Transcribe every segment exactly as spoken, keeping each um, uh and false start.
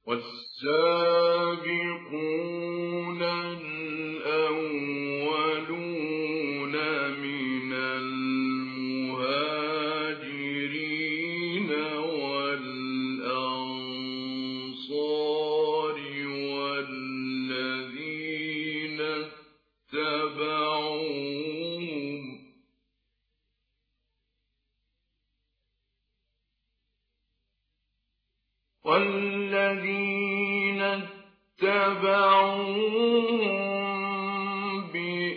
والسابقون الأولون من المهاجرين والأنصار والذين اتبعوهم والذين اتبعوهم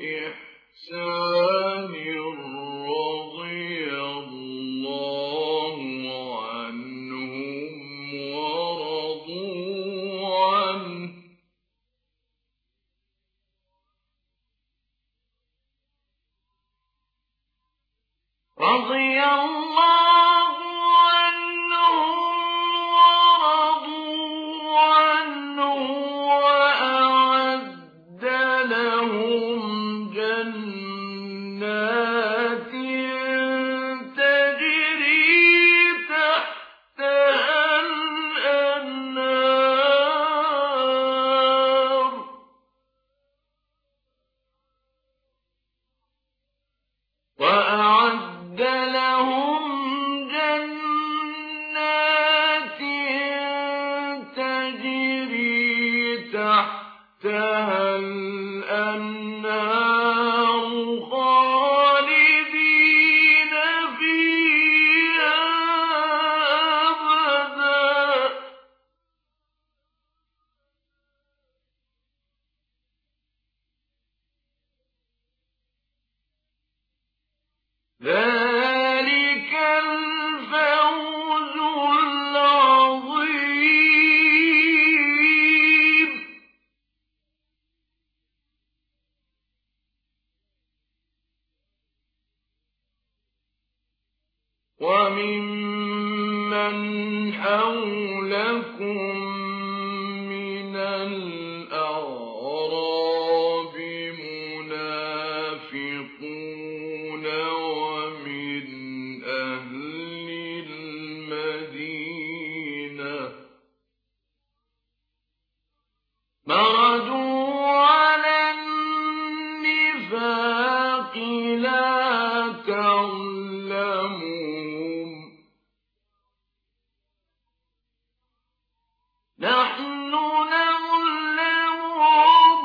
بإحسان رضي الله عنهم ورضوا عنه رضي الله وأعد لهم جنات تجري تحتها الأنهار خالدين فيها أبدا ذلك الفوز العظيم. وممن حولكم من الأعراب منافقون ومن أهل المدينة مردوا على النفاق لا تعلمهم نحن نعلمهم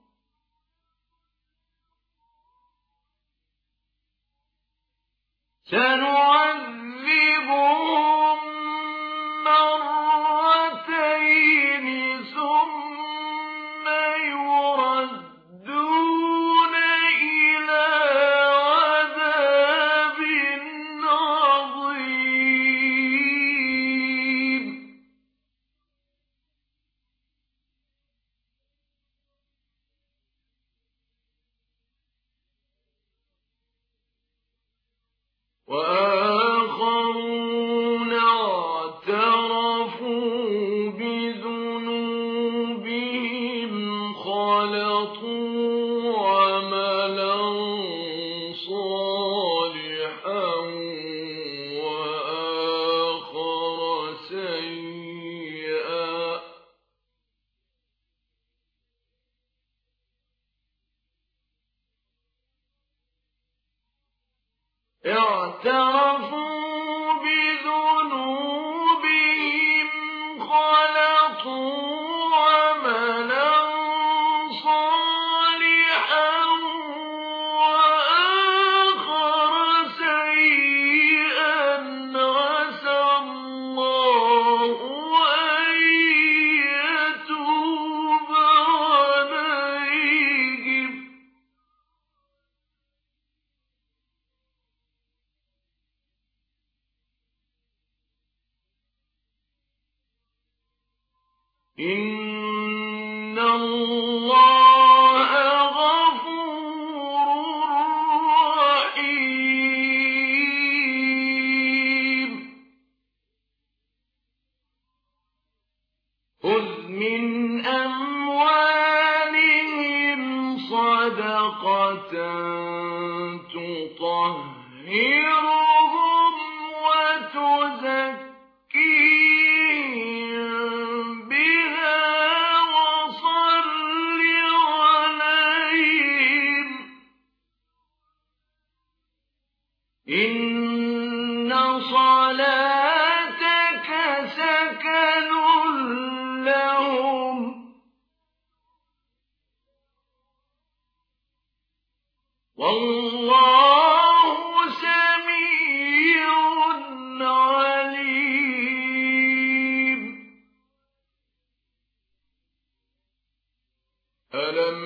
سنعذبهم مرتين ثم يردون إلى عذاب عظيم. وآخرون اعترفوا بذنوبهم خلطوا عملا صالحا وآخر سيئا اعترفوا بذنوبهم خلطوا عملا صالحا وآخر سيئا عسى الله أن يتوب عليهم إن الله غفور رحيم. خذ من أموالهم صدقة تطهرهم وتزكيهم بها إن صلاتك سكن لهم والله سميع عليم. ألم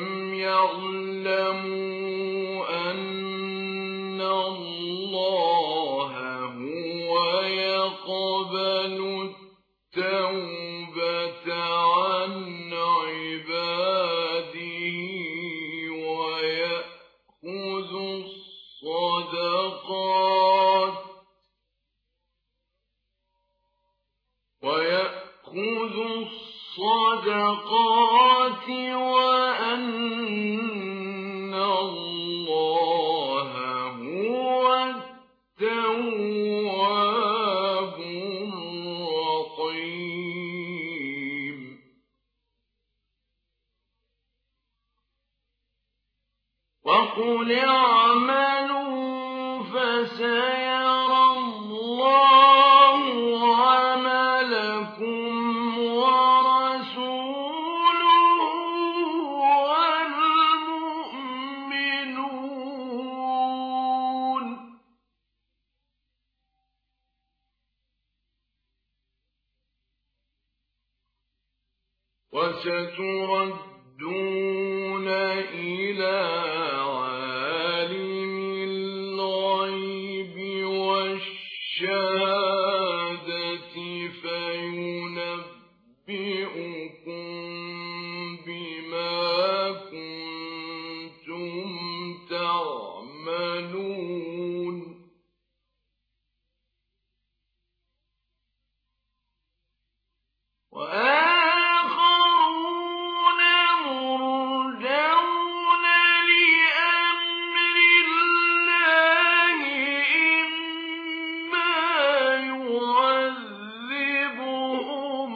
يعلموا أن الله هو يقبل التوبة عن عباده ويأخذ الصدقات ويأخذ الصدقات وأن الله هو التواب الرحيم. وقل اعملوا فسيرى الله عملكم ورسوله والمؤمنون وستردون إلى عالم الغيب والشهادة فينبئكم بما كنتم تعملون. وآخرون مرجون لأمر الله إما يعذبهم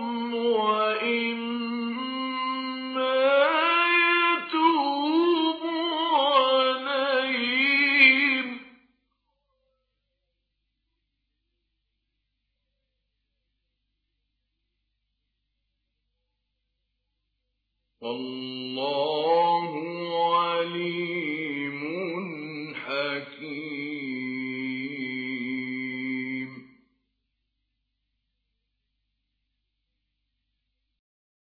وإما يتوب عليهم والله